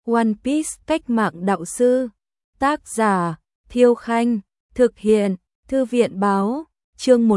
One Piece cách mạng đạo sư. Tác giả Thiêu Khanh. Thực hiện Thư viện Báo. Chương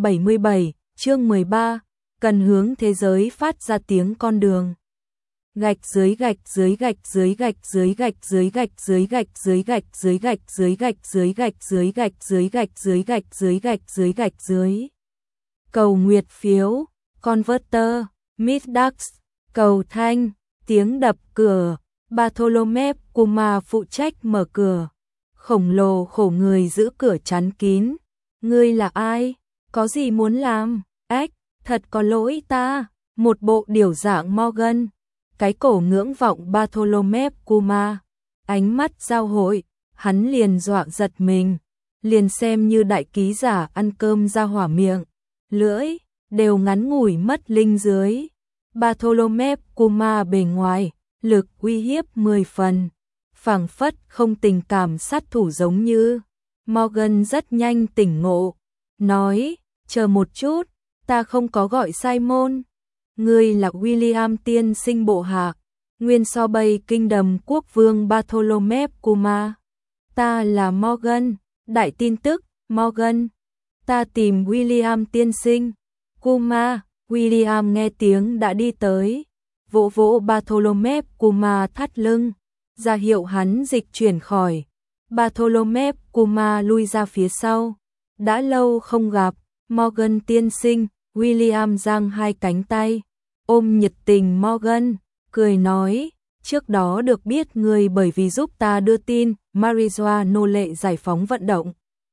177, chương 13. Cần hướng thế giới phát ra tiếng con đường. Gạch dưới gạch dưới gạch dưới gạch dưới gạch dưới gạch dưới gạch dưới gạch dưới gạch dưới gạch dưới gạch dưới gạch dưới gạch dưới gạch dưới gạch dưới gạch dưới. Cầu nguyệt phiếu, Converter, Middax, cầu thanh, tiếng đập cửa. Bartholomew Kuma phụ trách mở cửa. Khổng lồ khổ người giữ cửa chắn kín. Ngươi là ai? Có gì muốn làm? Ếch, thật có lỗi ta. Một bộ điểu dạng Morgan. Cái cổ ngưỡng vọng Bartholomew Kuma. Ánh mắt giao hội, hắn liền dọa giật mình. Liền xem như đại ký giả ăn cơm ra hỏa miệng. Lưỡi, đều ngắn ngủi mất linh dưới. Bartholomew Kuma bề ngoài, lực uy hiếp 10 phần. Phảng phất không tình cảm sát thủ giống như. Morgan rất nhanh tỉnh ngộ. Nói, chờ một chút, ta không có gọi Simon. Ngươi là William tiên sinh bộ hạ. Nguyên so Bay Kingdom quốc vương Bartholomew Kuma. Ta là Morgan, đại tin tức, Morgan. Ta tìm William tiên sinh. Kuma, William nghe tiếng đã đi tới. Vỗ vỗ Bartholomew Kuma thắt lưng, ra hiệu hắn dịch chuyển khỏi. Bartholomew Kuma lui ra phía sau. Đã lâu không gặp, Morgan tiên sinh. William giang hai cánh tay, ôm nhiệt tình Morgan, cười nói, trước đó được biết người bởi vì giúp ta đưa tin marijuana nô lệ giải phóng vận động.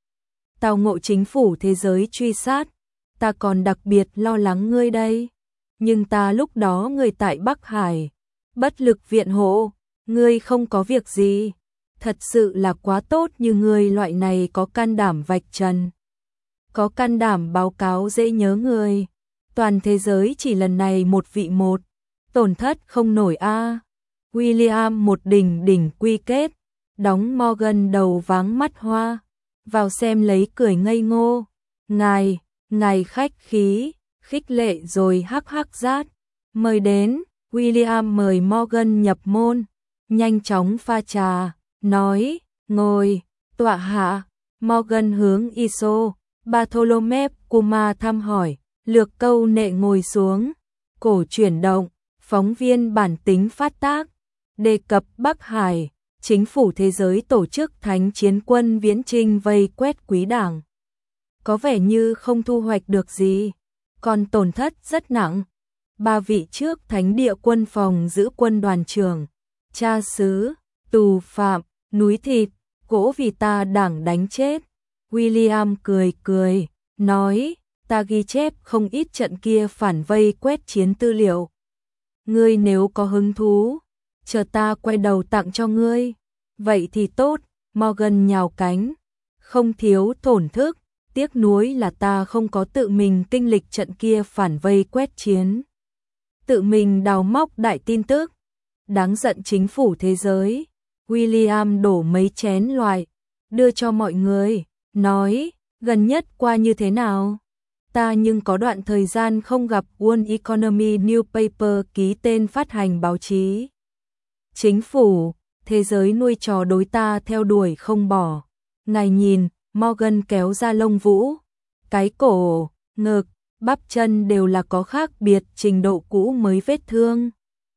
Tào ngộ chính phủ thế giới truy sát, ta còn đặc biệt lo lắng ngươi đây. Nhưng ta lúc đó người tại Bắc Hải, bất lực viện hộ, ngươi không có việc gì. Thật sự là quá tốt như ngươi loại này có can đảm vạch trần. Có can đảm báo cáo dễ nhớ người. Toàn thế giới chỉ lần này một vị một. Tổn thất không nổi a. William một đỉnh quy kết. Đóng Morgan đầu váng mắt hoa. Vào xem lấy cười ngây ngô. Ngài khách khí. Khích lệ rồi hắc hắc rát. Mời đến. William mời Morgan nhập môn. Nhanh chóng pha trà. Nói. Ngồi. Tọa hạ. Morgan hướng ISO. Bartholomew Kuma thăm hỏi. Lược câu nệ ngồi xuống. Cổ chuyển động. Phóng viên bản tính phát tác. Đề cập Bắc Hải. Chính phủ thế giới tổ chức thánh chiến quân viễn chinh vây quét quý đảng. Có vẻ như không thu hoạch được gì. Còn tổn thất rất nặng. 3 vị trước thánh địa quân phòng giữ quân đoàn trưởng. Cha xứ, tù phạm, núi thịt, gỗ vì ta đảng đánh chết. William cười, nói, ta ghi chép không ít trận kia phản vây quét chiến tư liệu. Ngươi nếu có hứng thú, chờ ta quay đầu tặng cho ngươi. Vậy thì tốt, Morgan nhào cánh. Không thiếu thổn thức, tiếc nuối là ta không có tự mình kinh lịch trận kia phản vây quét chiến. Tự mình đào móc đại tin tức. Đáng giận chính phủ thế giới. William đổ mấy chén loại, đưa cho mọi người. Nói, gần nhất qua như thế nào? Ta nhưng có đoạn thời gian không gặp World Economy Newspaper ký tên phát hành báo chí. Chính phủ, thế giới nuôi trò đối ta theo đuổi không bỏ. Ngài nhìn, Morgan kéo ra lông vũ. Cái cổ, ngực, bắp chân đều là có khác biệt trình độ cũ mới vết thương.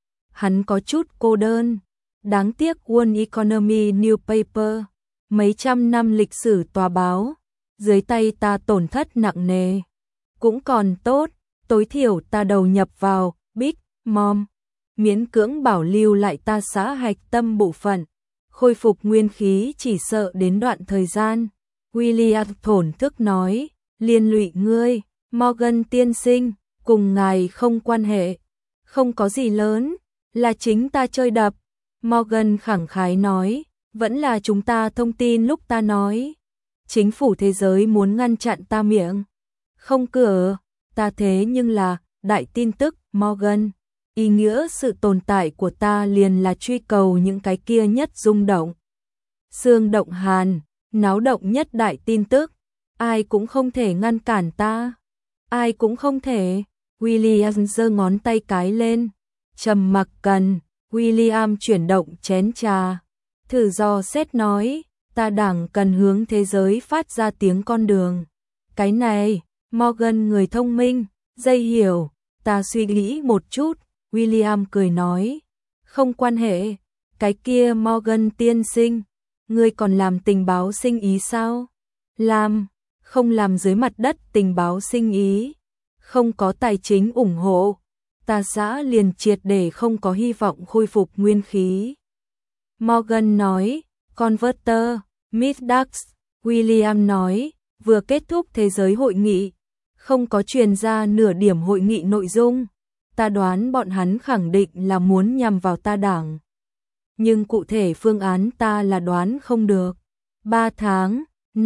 Hắn có chút cô đơn. Đáng tiếc World Economy Newspaper. Mấy trăm năm lịch sử tòa báo, dưới tay ta tổn thất nặng nề. Cũng còn tốt, tối thiểu ta đầu nhập vào Big Mom, miễn cưỡng bảo lưu lại ta xã hạch tâm bộ phận, khôi phục nguyên khí chỉ sợ đến đoạn thời gian. William thổn thức nói, liên lụy ngươi, Morgan tiên sinh, cùng ngài không quan hệ, không có gì lớn, là chính ta chơi đập. Morgan khẳng khái nói, vẫn là chúng ta thông tin lúc ta nói. Chính phủ thế giới muốn ngăn chặn ta miệng. Không cửa, ta thế nhưng là đại tin tức Morgan. Ý nghĩa sự tồn tại của ta liền là truy cầu những cái kia nhất rung động. Xương động hàn, náo động nhất đại tin tức. Ai cũng không thể ngăn cản ta. Ai cũng không thể. William giơ ngón tay cái lên. Trầm mặc cần. William chuyển động chén trà, thử dò xét nói, ta đảng cần hướng thế giới phát ra tiếng con đường. Cái này, Morgan người thông minh, dây hiểu, ta suy nghĩ một chút, William cười nói, không quan hệ, cái kia Morgan tiên sinh, ngươi còn làm tình báo sinh ý sao? Làm, không làm dưới mặt đất tình báo sinh ý, không có tài chính ủng hộ, ta xã liền triệt để không có hy vọng khôi phục nguyên khí. Morgan nói, Converter, Miss Dax, William nói, vừa kết thúc thế giới hội nghị, không có truyền ra nửa điểm hội nghị nội dung, ta đoán bọn hắn khẳng định là muốn nhằm vào ta đảng. Nhưng cụ thể phương án ta là đoán không được. 3 tháng,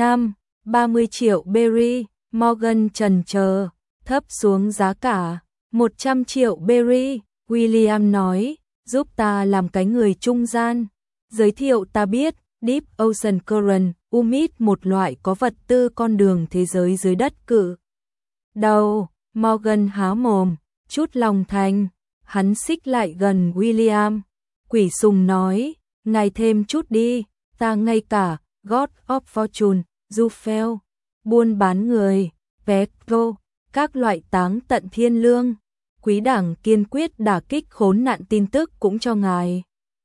30 triệu berry, Morgan chần chờ, thấp xuống giá cả, 100 triệu berry, William nói, giúp ta làm cái người trung gian, giới thiệu ta biết, Deep Ocean Current, UMIT một loại có vật tư con đường thế giới dưới đất cự. Đầu, Morgan há mồm, chút lòng thành, hắn xích lại gần William, quỷ sùng nói, ngài thêm chút đi, ta ngay cả, God of Fortune, Jufel, buôn bán người, Petro, các loại táng tận thiên lương, quý đảng kiên quyết đả kích khốn nạn tin tức cũng cho ngài.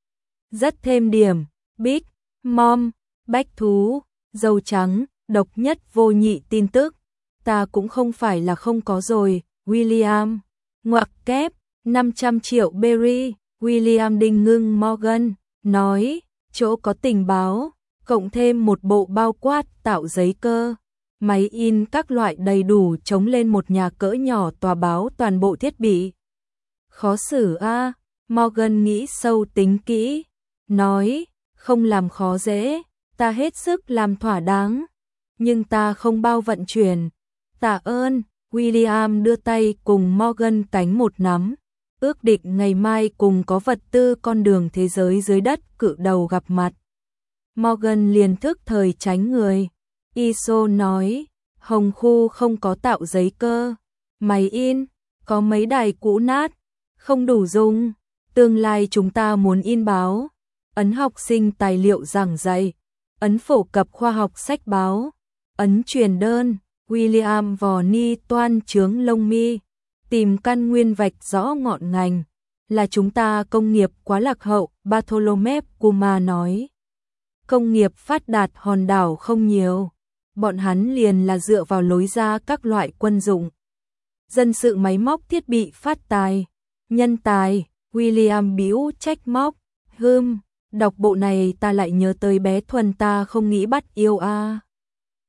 Rất thêm điểm, Big Mom, bách thú, dâu trắng, độc nhất vô nhị tin tức, ta cũng không phải là không có rồi, William, ngoặc kép, 500 triệu berry, William đinh ngưng Morgan, nói, chỗ có tình báo, cộng thêm một bộ bao quát tạo giấy cơ, máy in các loại đầy đủ chống lên một nhà cỡ nhỏ tòa báo toàn bộ thiết bị. Khó xử a, Morgan nghĩ sâu tính kỹ, nói, không làm khó dễ, ta hết sức làm thỏa đáng, nhưng ta không bao vận chuyển. Tạ ơn, William đưa tay cùng Morgan cánh một nắm, ước định ngày mai cùng có vật tư con đường thế giới dưới đất cự đầu gặp mặt. Morgan liền thức thời tránh người. Iso nói, Hồng Khu không có tạo giấy cơ, máy in, có mấy đài cũ nát, không đủ dùng, tương lai chúng ta muốn in báo, ấn học sinh tài liệu giảng dạy, ấn phổ cập khoa học sách báo, ấn truyền đơn. William vò ni toan trướng lông mi, tìm căn nguyên vạch rõ ngọn ngành, là chúng ta công nghiệp quá lạc hậu, Bartholomew Kuma nói. Công nghiệp phát đạt hòn đảo không nhiều, bọn hắn liền là dựa vào lối ra các loại quân dụng. Dân sự máy móc thiết bị phát tài, nhân tài, William bĩu trách móc, đọc bộ này ta lại nhớ tới bé Thuần ta không nghĩ bắt yêu a.